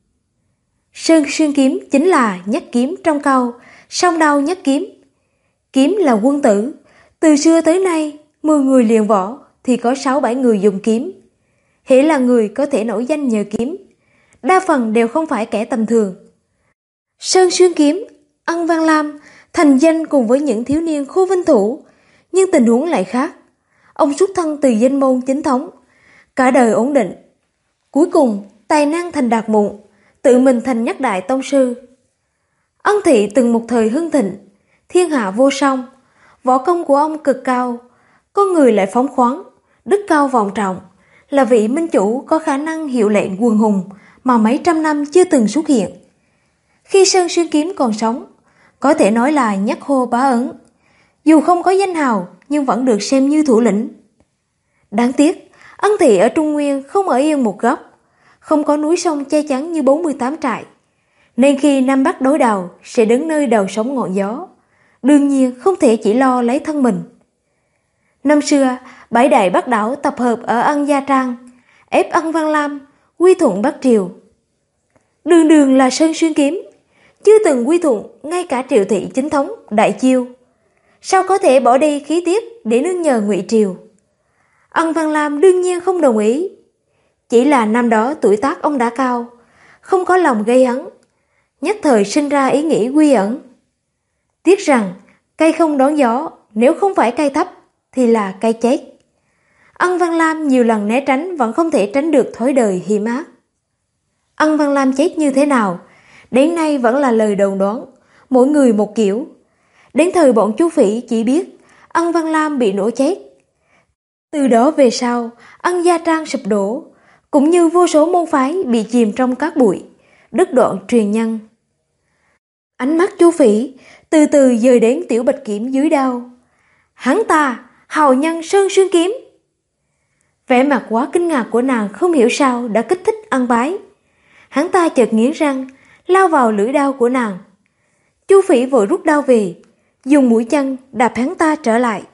Sơn Xuyên Kiếm chính là nhất kiếm trong câu song đao nhất kiếm. Kiếm là quân tử, từ xưa tới nay 10 người luyện võ thì có 6-7 người dùng kiếm. Hễ là người có thể nổi danh nhờ kiếm, đa phần đều không phải kẻ tầm thường. Sơn Xuyên Kiếm, Ân Văn Lam thành danh cùng với những thiếu niên khu vinh thủ, nhưng tình huống lại khác. Ông xuất thân từ danh môn chính thống, cả đời ổn định, cuối cùng tài năng thành đạt muộn, tự mình thành nhất đại tông sư. Ân thị từng một thời hưng thịnh, thiên hạ vô song, võ công của ông cực cao, con người lại phóng khoáng, đức cao vọng trọng, là vị minh chủ có khả năng hiệu lệnh quần hùng mà mấy trăm năm chưa từng xuất hiện. Khi Sơn Xuyên Kiếm còn sống, có thể nói là nhất hô bá ấn, dù không có danh hào nhưng vẫn được xem như thủ lĩnh. Đáng tiếc, Ân thị ở Trung Nguyên không ở yên một góc, không có núi sông che chắn như 48 trại, nên khi Nam Bắc đối đầu sẽ đứng nơi đầu sóng ngọn gió, đương nhiên không thể chỉ lo lấy thân mình. Năm xưa, 7 đại Bắc đảo tập hợp ở Ân Gia Trang, ép Ân Văn Lam quy thuận Bắc Triều. Đường đường là Sơn Xuyên Kiếm, chưa từng quy thuận ngay cả triều thị chính thống Đại Chiêu, sao có thể bỏ đi khí tiết để nương nhờ Ngụy Triều? Ân Văn Lam đương nhiên không đồng ý, chỉ là năm đó tuổi tác ông đã cao, không có lòng gây hấn, nhất thời sinh ra ý nghĩ quy ẩn. Tiếc rằng cây không đón gió, nếu không phải cây thấp thì là cây chết. Ân Văn Lam nhiều lần né tránh vẫn không thể tránh được thói đời hiểm ác. Ân Văn Lam chết như thế nào, đến nay vẫn là lời đồn đoán, mỗi người một kiểu. Đến thời bọn Chu Phỉ chỉ biết Ân Văn Lam bị nổ chết. Từ đó về sau, Ân gia trang sụp đổ, cũng như vô số môn phái bị chìm trong cát bụi, đứt đoạn truyền nhân. Ánh mắt Chu Phỉ từ từ dời đến Tiểu Bạch Kiểm dưới đao. Hắn ta, hào nhân Sơn Xuyên Kiếm. Vẻ mặt quá kinh ngạc của nàng không hiểu sao đã kích thích Ân Bái. Hắn ta chợt nghiến răng, lao vào lưỡi đao của nàng. Chu Phỉ vội rút đao về, dùng mũi chân đạp hắn ta trở lại.